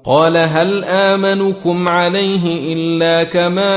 قال هل آمنكم عليه إلا كما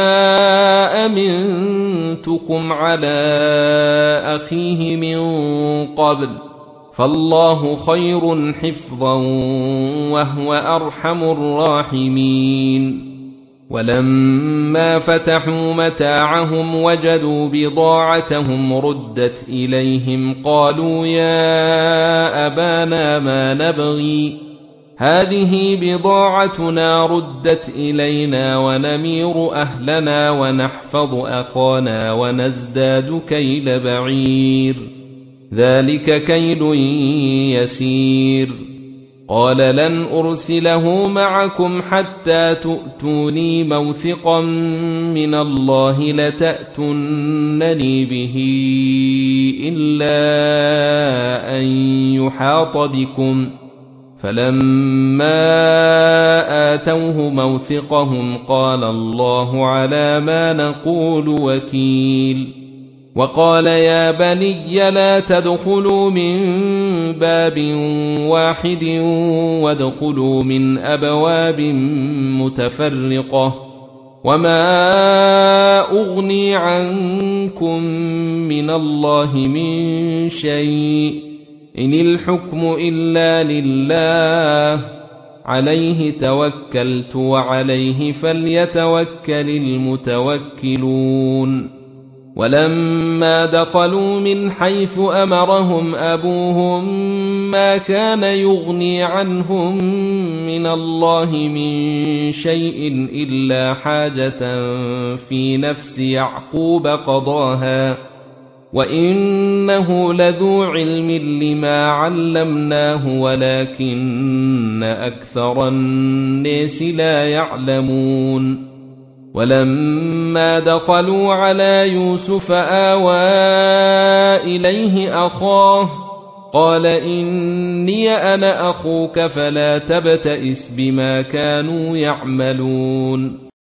أمنتكم على أخيه من قبل فالله خير حفظا وهو أرحم الراحمين. ولما فتحوا متاعهم وجدوا بضاعتهم ردت إليهم قالوا يا أبانا ما نبغي هذه بضاعتنا ردت إلينا ونمير أهلنا ونحفظ أخانا ونزداد كيل بعير ذلك كيل يسير. قال لن أرسله معكم حتى تؤتوني موثقا من الله لتأتونني به إلا أن يحاط بكم فلما آتوه موثقهم قال الله على ما نقول وكيل. وقال يا بني لا تدخلوا من باب واحد وادخلوا من أبواب متفرقة وما أغني عنكم من الله من شيء إن الحكم إلا لله عليه توكلت وعليه فليتوكل المتوكلون. ولما دخلوا من حيث أمرهم أبوهم ما كان يغني عنهم من الله من شيء إلا حاجة في نفس يعقوب قضاها وإنه لذو علم لما علمناه ولكن أكثر الناس لا يعلمون. ولما دخلوا على يوسف آوى إليه أخاه قال إني أنا أخوك فلا تبتئس بما كانوا يعملون.